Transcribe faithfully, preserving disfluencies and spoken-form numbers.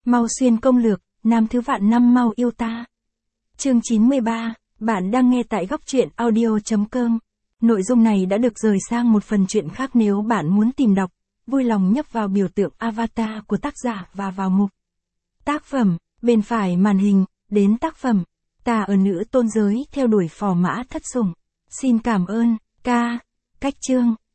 Mau xuyên công lược, nam thứ vạn năm mau yêu ta. Chương chín mươi ba, bạn đang nghe tại góc truyện audio.com. Nội dung này đã được rời sang một phần truyện khác, nếu bạn muốn tìm đọc, vui lòng nhấp vào biểu tượng avatar của tác giả và vào mục tác phẩm, bên phải màn hình, đến tác phẩm. Ta ở nữ tôn giới theo đuổi phò mã thất sủng. Xin cảm ơn, ca. Cách chương.